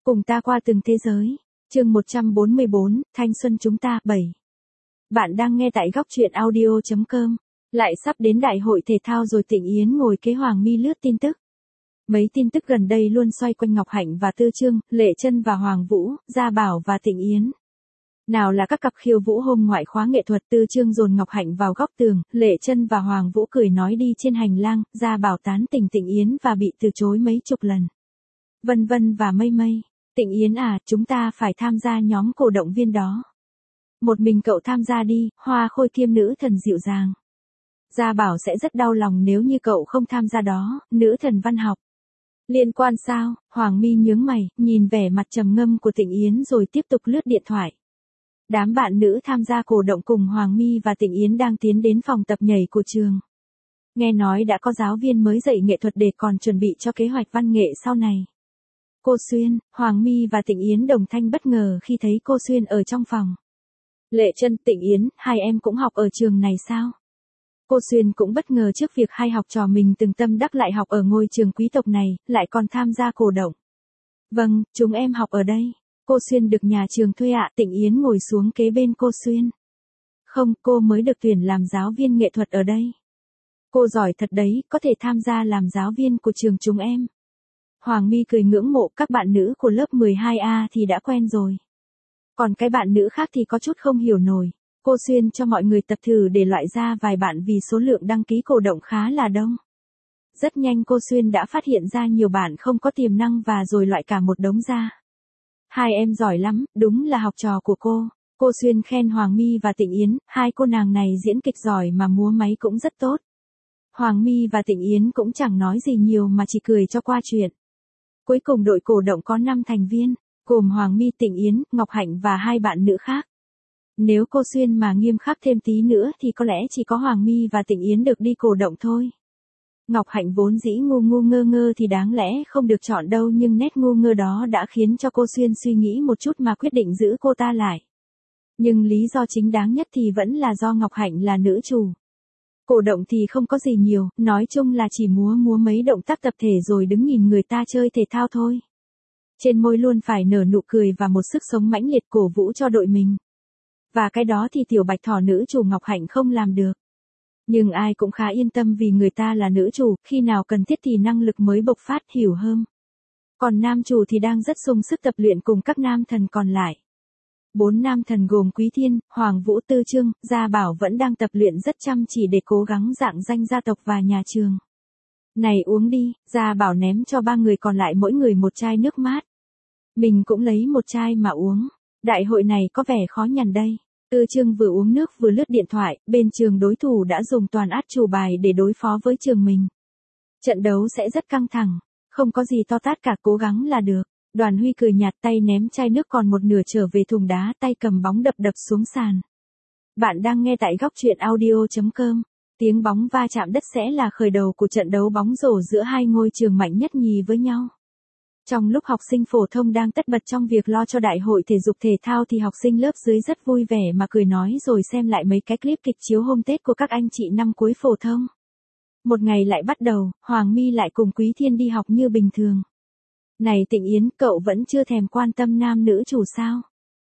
Cùng ta qua từng thế giới. Chương 144, Thanh xuân chúng ta 7. Bạn đang nghe tại góc truyện audio.com. Lại sắp đến đại hội thể thao rồi. Tịnh Yến ngồi kế Hoàng Mi lướt tin tức. Mấy tin tức gần đây luôn xoay quanh Ngọc Hạnh và Tư Chương, Lệ Chân và Hoàng Vũ, Gia Bảo và Tịnh Yến. Nào là các cặp khiêu vũ hôm ngoại khóa nghệ thuật, Tư Chương dồn Ngọc Hạnh vào góc tường, Lệ Chân và Hoàng Vũ cười nói đi trên hành lang, Gia Bảo tán tỉnh Tịnh Yến và bị từ chối mấy chục lần. Vân vân và mây mây. Tịnh Yến à, chúng ta phải tham gia nhóm cổ động viên đó. Một mình cậu tham gia đi, Hoa Khôi Kiêm nữ thần dịu dàng. Gia Bảo sẽ rất đau lòng nếu như cậu không tham gia đó, nữ thần văn học. Liên quan sao? Hoàng Mi nhướng mày, nhìn vẻ mặt trầm ngâm của Tịnh Yến rồi tiếp tục lướt điện thoại. Đám bạn nữ tham gia cổ động cùng Hoàng Mi và Tịnh Yến đang tiến đến phòng tập nhảy của trường. Nghe nói đã có giáo viên mới dạy nghệ thuật để còn chuẩn bị cho kế hoạch văn nghệ sau này. Cô Xuyên, Hoàng Mi và Tịnh Yến đồng thanh bất ngờ khi thấy cô Xuyên ở trong phòng. Lệ Chân, Tịnh Yến, hai em cũng học ở trường này sao? Cô Xuyên cũng bất ngờ trước việc hai học trò mình từng tâm đắc lại học ở ngôi trường quý tộc này, lại còn tham gia cổ động. Vâng, chúng em học ở đây. Cô Xuyên được nhà trường thuê ạ. Tịnh Yến ngồi xuống kế bên cô Xuyên. Không, cô mới được tuyển làm giáo viên nghệ thuật ở đây. Cô giỏi thật đấy, có thể tham gia làm giáo viên của trường chúng em. Hoàng Mi cười ngưỡng mộ, các bạn nữ của lớp 12A thì đã quen rồi. Còn cái bạn nữ khác thì có chút không hiểu nổi. Cô Xuyên cho mọi người tập thử để loại ra vài bạn vì số lượng đăng ký cổ động khá là đông. Rất nhanh cô Xuyên đã phát hiện ra nhiều bạn không có tiềm năng và rồi loại cả một đống ra. Hai em giỏi lắm, đúng là học trò của cô. Cô Xuyên khen Hoàng Mi và Tịnh Yến, hai cô nàng này diễn kịch giỏi mà múa máy cũng rất tốt. Hoàng Mi và Tịnh Yến cũng chẳng nói gì nhiều mà chỉ cười cho qua chuyện. Cuối cùng đội cổ động có 5 thành viên, gồm Hoàng Mi, Tịnh Yến, Ngọc Hạnh và hai bạn nữ khác. Nếu cô Xuyên mà nghiêm khắc thêm tí nữa thì có lẽ chỉ có Hoàng Mi và Tịnh Yến được đi cổ động thôi. Ngọc Hạnh vốn dĩ ngu ngu ngơ ngơ thì đáng lẽ không được chọn đâu, nhưng nét ngu ngơ đó đã khiến cho cô Xuyên suy nghĩ một chút mà quyết định giữ cô ta lại. Nhưng lý do chính đáng nhất thì vẫn là do Ngọc Hạnh là nữ chủ. Cổ động thì không có gì nhiều, nói chung là chỉ múa mấy động tác tập thể rồi đứng nhìn người ta chơi thể thao thôi. Trên môi luôn phải nở nụ cười và một sức sống mãnh liệt cổ vũ cho đội mình. Và cái đó thì tiểu bạch thỏ nữ chủ Ngọc Hạnh không làm được. Nhưng ai cũng khá yên tâm vì người ta là nữ chủ, khi nào cần thiết thì năng lực mới bộc phát hiểu hơn. Còn nam chủ thì đang rất sung sức tập luyện cùng các nam thần còn lại. 4 nam thần gồm Quý Thiên, Hoàng Vũ, Tư Chương, Gia Bảo vẫn đang tập luyện rất chăm chỉ để cố gắng rạng danh gia tộc và nhà trường. Này uống đi, Gia Bảo ném cho 3 người còn lại mỗi người một chai nước mát. Mình cũng lấy một chai mà uống. Đại hội này có vẻ khó nhằn đây. Tư Chương vừa uống nước vừa lướt điện thoại, bên trường đối thủ đã dùng toàn át chủ bài để đối phó với trường mình. Trận đấu sẽ rất căng thẳng, không có gì to tát cả, cố gắng là được. Đoàn Huy cười nhạt, tay ném chai nước còn một nửa trở về thùng đá, tay cầm bóng đập xuống sàn. Bạn đang nghe tại góc truyện audio.com. Tiếng bóng va chạm đất sẽ là khởi đầu của trận đấu bóng rổ giữa hai ngôi trường mạnh nhất nhì với nhau. Trong lúc học sinh phổ thông đang tất bật trong việc lo cho đại hội thể dục thể thao thì học sinh lớp dưới rất vui vẻ mà cười nói rồi xem lại mấy cái clip kịch chiếu hôm Tết của các anh chị năm cuối phổ thông. Một ngày lại bắt đầu, Hoàng Mi lại cùng Quý Thiên đi học như bình thường. Này Tịnh Yến, cậu vẫn chưa thèm quan tâm nam nữ chủ sao?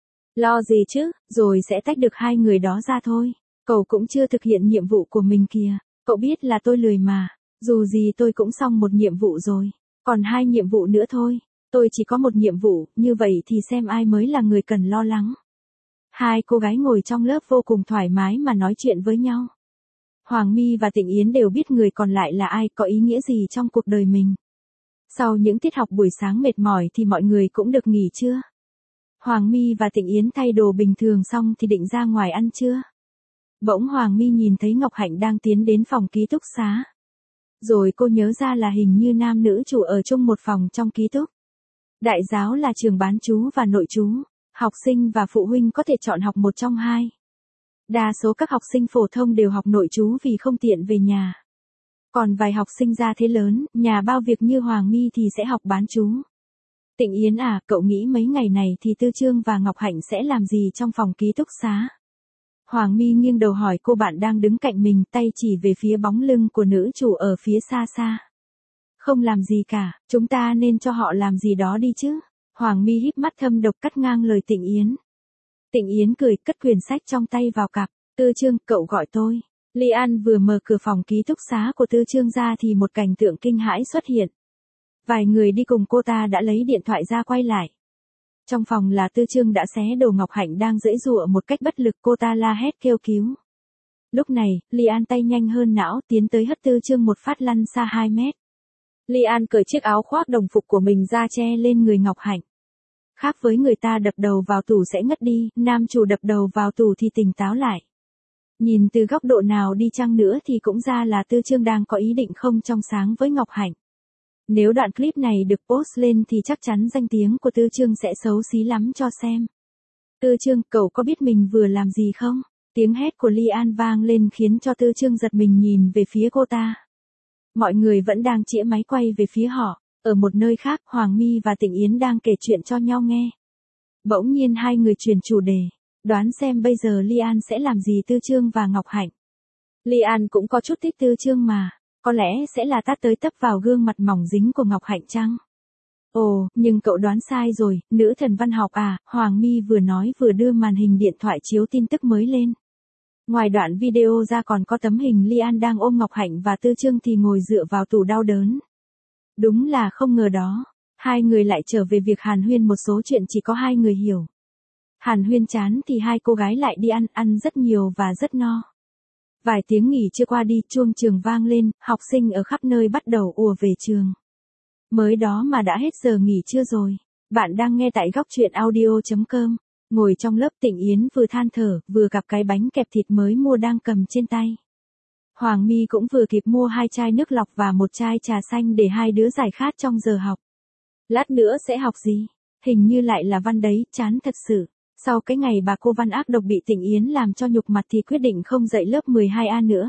Lo gì chứ, rồi sẽ tách được hai người đó ra thôi. Cậu cũng chưa thực hiện nhiệm vụ của mình kìa. Cậu biết là tôi lười mà. Dù gì tôi cũng xong một nhiệm vụ rồi. Còn 2 nhiệm vụ nữa thôi. Tôi chỉ có một nhiệm vụ, như vậy thì xem ai mới là người cần lo lắng. Hai cô gái ngồi trong lớp vô cùng thoải mái mà nói chuyện với nhau. Hoàng Mi và Tịnh Yến đều biết người còn lại là ai, có ý nghĩa gì trong cuộc đời mình. Sau những tiết học buổi sáng mệt mỏi thì mọi người cũng được nghỉ trưa. Hoàng Mi và Tịnh Yến thay đồ bình thường xong thì định ra ngoài ăn trưa. Bỗng Hoàng Mi nhìn thấy Ngọc Hạnh đang tiến đến phòng ký túc xá. Rồi cô nhớ ra là hình như nam nữ chủ ở chung một phòng trong ký túc. Đại giáo là trường bán trú và nội trú. Học sinh và phụ huynh có thể chọn học một trong hai. Đa số các học sinh phổ thông đều học nội trú vì không tiện về nhà. Còn vài học sinh gia thế lớn, nhà bao việc như Hoàng Mi thì sẽ học bán trú. Tịnh Yến à, cậu nghĩ mấy ngày này thì Tư Chương và Ngọc Hạnh sẽ làm gì trong phòng ký túc xá? Hoàng Mi nghiêng đầu hỏi cô bạn đang đứng cạnh mình, tay chỉ về phía bóng lưng của nữ chủ ở phía xa xa. Không làm gì cả, chúng ta nên cho họ làm gì đó đi chứ. Hoàng mi híp mắt thâm độc cắt ngang lời Tịnh Yến. Tịnh Yến cười cất quyển sách trong tay vào cặp. Tư Chương, cậu gọi tôi. Ly An vừa mở cửa phòng ký túc xá của Tư Chương ra thì một cảnh tượng kinh hãi xuất hiện. Vài người đi cùng cô ta đã lấy điện thoại ra quay lại. Trong phòng là Tư Chương đã xé đồ Ngọc Hạnh đang giãy giụa một cách bất lực, cô ta la hét kêu cứu. Lúc này, Ly An tay nhanh hơn não tiến tới hất Tư Chương một phát lăn xa 2 mét. Ly An cởi chiếc áo khoác đồng phục của mình ra che lên người Ngọc Hạnh. Khác với người ta đập đầu vào tủ sẽ ngất đi, nam chủ đập đầu vào tủ thì tỉnh táo lại. Nhìn từ góc độ nào đi chăng nữa thì cũng ra là Tư Chương đang có ý định không trong sáng với Ngọc Hạnh. Nếu đoạn clip này được post lên thì chắc chắn danh tiếng của Tư Chương sẽ xấu xí lắm cho xem. Tư Chương, cậu có biết mình vừa làm gì không? Tiếng hét của Ly An vang lên khiến cho Tư Chương giật mình nhìn về phía cô ta. Mọi người vẫn đang chĩa máy quay về phía họ. Ở một nơi khác, Hoàng My và Tịnh Yến đang kể chuyện cho nhau nghe. Bỗng nhiên hai người chuyển chủ đề. Đoán xem bây giờ Ly An sẽ làm gì Tư Chương và Ngọc Hạnh. Ly An cũng có chút thích Tư Chương mà. Có lẽ sẽ là tát tới tấp vào gương mặt mỏng dính của Ngọc Hạnh chăng? Ồ, nhưng cậu đoán sai rồi, nữ thần văn học à, Hoàng My vừa nói vừa đưa màn hình điện thoại chiếu tin tức mới lên. Ngoài đoạn video ra còn có tấm hình Ly An đang ôm Ngọc Hạnh và Tư Chương thì ngồi dựa vào tủ đau đớn. Đúng là không ngờ đó. Hai người lại trở về việc hàn huyên một số chuyện chỉ có hai người hiểu. Hàn huyên chán thì hai cô gái lại đi ăn rất nhiều và rất no. Vài tiếng nghỉ chưa qua đi, chuông trường vang lên, học sinh ở khắp nơi bắt đầu ùa về trường. Mới đó mà đã hết giờ nghỉ trưa rồi. Bạn đang nghe tại góc truyện audio.com. Ngồi trong lớp, Tịnh Yến vừa than thở, vừa gặp cái bánh kẹp thịt mới mua đang cầm trên tay. Hoàng My cũng vừa kịp mua 2 chai nước lọc và 1 chai trà xanh để hai đứa giải khát trong giờ học. Lát nữa sẽ học gì? Hình như lại là văn đấy, chán thật sự. Sau cái ngày bà cô văn ác độc bị Tịnh Yến làm cho nhục mặt thì quyết định không dạy lớp 12A nữa.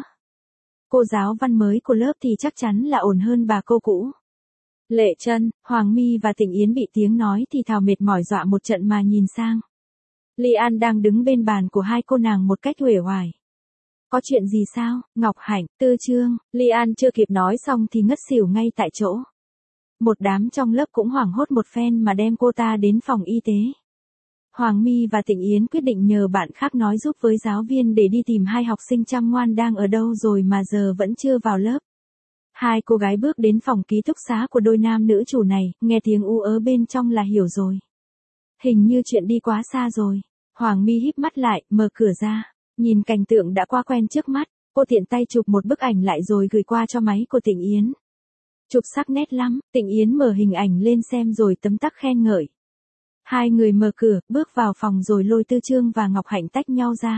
Cô giáo văn mới của lớp thì chắc chắn là ổn hơn bà cô cũ. Lệ Trân, Hoàng My và Tịnh Yến bị tiếng nói thì thào mệt mỏi dọa một trận mà nhìn sang. Ly An đang đứng bên bàn của hai cô nàng một cách uể oải. Có chuyện gì sao? Ngọc Hạnh, Tư Chương, Ly An chưa kịp nói xong thì ngất xỉu ngay tại chỗ. Một đám trong lớp cũng hoảng hốt một phen mà đem cô ta đến phòng y tế. Hoàng My và Tịnh Yến quyết định nhờ bạn khác nói giúp với giáo viên để đi tìm hai học sinh chăm ngoan đang ở đâu rồi mà giờ vẫn chưa vào lớp. Hai cô gái bước đến phòng ký túc xá của đôi nam nữ chủ này, nghe tiếng u ớ bên trong là hiểu rồi. Hình như chuyện đi quá xa rồi. Hoàng My híp mắt lại, mở cửa ra. Nhìn cảnh tượng đã qua quen trước mắt, cô tiện tay chụp một bức ảnh lại rồi gửi qua cho máy của Tịnh Yến. Chụp sắc nét lắm, Tịnh Yến mở hình ảnh lên xem rồi tấm tắc khen ngợi. Hai người mở cửa, bước vào phòng rồi lôi Tư Chương và Ngọc Hạnh tách nhau ra.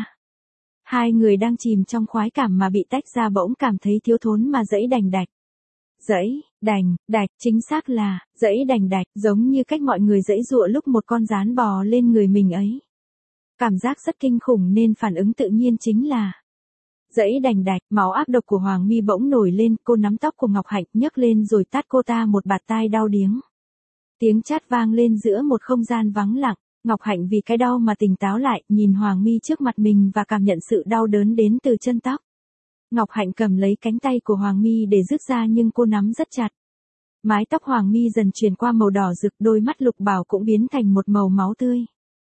Hai người đang chìm trong khoái cảm mà bị tách ra bỗng cảm thấy thiếu thốn mà dẫy đành đạch. Dẫy, đành, đạch, chính xác là, dẫy đành đạch, giống như cách mọi người dẫy dụa lúc một con gián bò lên người mình ấy. Cảm giác rất kinh khủng nên phản ứng tự nhiên chính là dẫy đành đạch. Máu ác độc của Hoàng My bỗng nổi lên, cô nắm tóc của Ngọc Hạnh nhấc lên rồi tát cô ta một bạt tai đau điếng. Tiếng chát vang lên giữa một không gian vắng lặng. Ngọc Hạnh vì cái đau mà tỉnh táo lại, nhìn Hoàng My trước mặt mình và cảm nhận sự đau đớn đến từ chân tóc. Ngọc Hạnh cầm lấy cánh tay của Hoàng My để rút ra nhưng cô nắm rất chặt. Mái tóc Hoàng My dần chuyển qua màu đỏ rực, đôi mắt lục bảo cũng biến thành một màu máu tươi.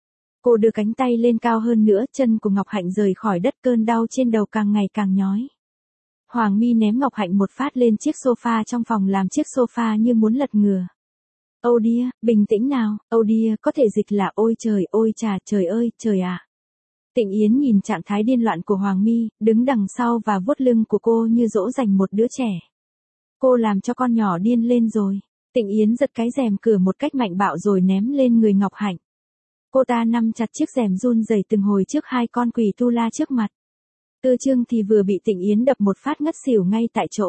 Cô đưa cánh tay lên cao hơn nữa, chân của Ngọc Hạnh rời khỏi đất, cơn đau trên đầu càng ngày càng nhói. Hoàng My ném Ngọc Hạnh một phát lên chiếc sofa trong phòng làm chiếc sofa như muốn lật ngửa. Oh dear, bình tĩnh nào, oh dear có thể dịch là ôi trời, ôi chà, trời ơi, trời ạ. Tịnh Yến nhìn trạng thái điên loạn của Hoàng My, đứng đằng sau và vuốt lưng của cô như dỗ dành một đứa trẻ. Cô làm cho con nhỏ điên lên rồi. Tịnh Yến giật cái rèm cửa một cách mạnh bạo rồi ném lên người Ngọc Hạnh. Cô ta nắm chặt chiếc rèm run rẩy từng hồi trước hai con quỷ tu la trước mặt. Tư Chương thì vừa bị Tịnh Yến đập một phát ngất xỉu ngay tại chỗ.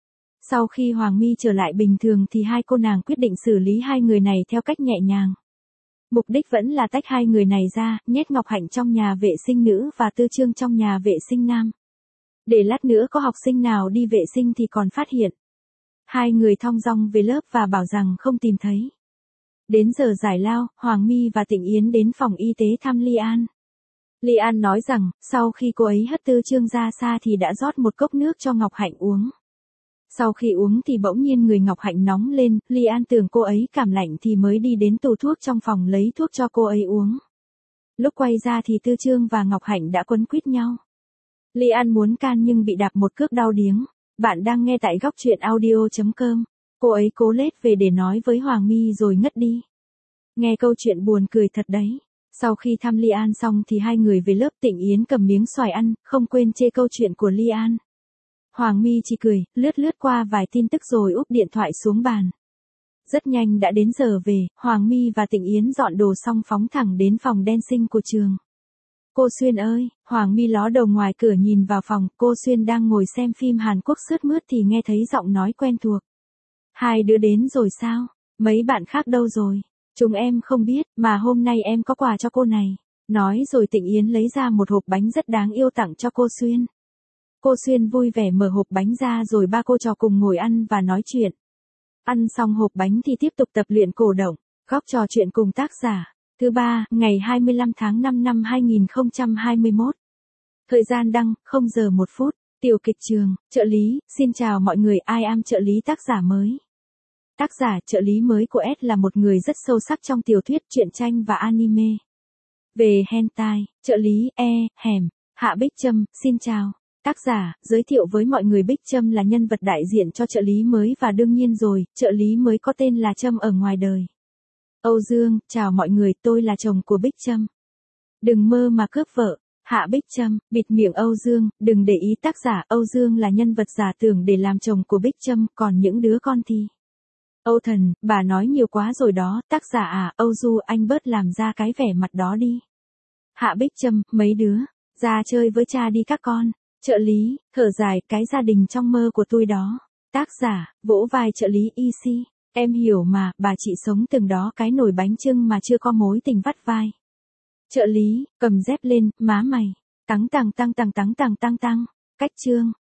Sau khi Hoàng My trở lại bình thường thì hai cô nàng quyết định xử lý hai người này theo cách nhẹ nhàng. Mục đích vẫn là tách hai người này ra, nhét Ngọc Hạnh trong nhà vệ sinh nữ và Tư Chương trong nhà vệ sinh nam. Để lát nữa có học sinh nào đi vệ sinh thì còn phát hiện. Hai người thong dong về lớp và bảo rằng không tìm thấy. Đến giờ giải lao, Hoàng My và Tịnh Yến đến phòng y tế thăm Ly An. Ly An nói rằng, sau khi cô ấy hất Tư Chương ra xa thì đã rót một cốc nước cho Ngọc Hạnh uống. Sau khi uống thì bỗng nhiên người Ngọc Hạnh nóng lên, Ly An tưởng cô ấy cảm lạnh thì mới đi đến tủ thuốc trong phòng lấy thuốc cho cô ấy uống. Lúc quay ra thì Tư Trương và Ngọc Hạnh đã quấn quýt nhau. Ly An muốn can nhưng bị đạp một cước đau điếng. Bạn đang nghe tại góc truyện audio.com. Cô ấy cố lết về để nói với Hoàng My rồi ngất đi. Nghe câu chuyện buồn cười thật đấy. Sau khi thăm Ly An xong thì hai người về lớp. Tịnh Yến cầm miếng xoài ăn, không quên chê câu chuyện của Ly An. Hoàng My chỉ cười, lướt qua vài tin tức rồi úp điện thoại xuống bàn. Rất nhanh đã đến giờ về, Hoàng My và Tịnh Yến dọn đồ xong phóng thẳng đến phòng dancing của trường. Cô Xuyên ơi, Hoàng My ló đầu ngoài cửa nhìn vào phòng, cô Xuyên đang ngồi xem phim Hàn Quốc sướt mướt thì nghe thấy giọng nói quen thuộc. Hai đứa đến rồi sao? Mấy bạn khác đâu rồi? Chúng em không biết, mà hôm nay em có quà cho cô này. Nói rồi Tịnh Yến lấy ra một hộp bánh rất đáng yêu tặng cho cô Xuyên. Cô Xuyên vui vẻ mở hộp bánh ra rồi ba cô trò cùng ngồi ăn và nói chuyện. Ăn xong hộp bánh thì tiếp tục tập luyện cổ động, góc trò chuyện cùng tác giả. Thứ ba, ngày 25 tháng 5 năm 2021. Thời gian đăng, 0 giờ 1 phút. Tiểu kịch trường, trợ lý, xin chào mọi người, I am trợ lý tác giả mới. Tác giả trợ lý mới của S là một người rất sâu sắc trong tiểu thuyết, truyện tranh và anime. Về hentai, trợ lý hẻm, Hạ Bích Trâm, xin chào. Tác giả, giới thiệu với mọi người Bích Trâm là nhân vật đại diện cho trợ lý mới và đương nhiên rồi, trợ lý mới có tên là Trâm ở ngoài đời. Âu Dương, chào mọi người, tôi là chồng của Bích Trâm. Đừng mơ mà cướp vợ. Hạ Bích Trâm, bịt miệng Âu Dương, đừng để ý tác giả, Âu Dương là nhân vật giả tưởng để làm chồng của Bích Trâm, còn những đứa con thì... Âu Thần, bà nói nhiều quá rồi đó, tác giả à, Âu Du anh bớt làm ra cái vẻ mặt đó đi. Hạ Bích Trâm, mấy đứa, ra chơi với cha đi các con. Trợ lý, thở dài, cái gia đình trong mơ của tôi đó. Tác giả, vỗ vai trợ lý EC. Em hiểu mà, bà chị sống từng đó cái nồi bánh chưng mà chưa có mối tình vắt vai. Trợ lý, cầm dép lên, má mày. Tăng. Cách chương.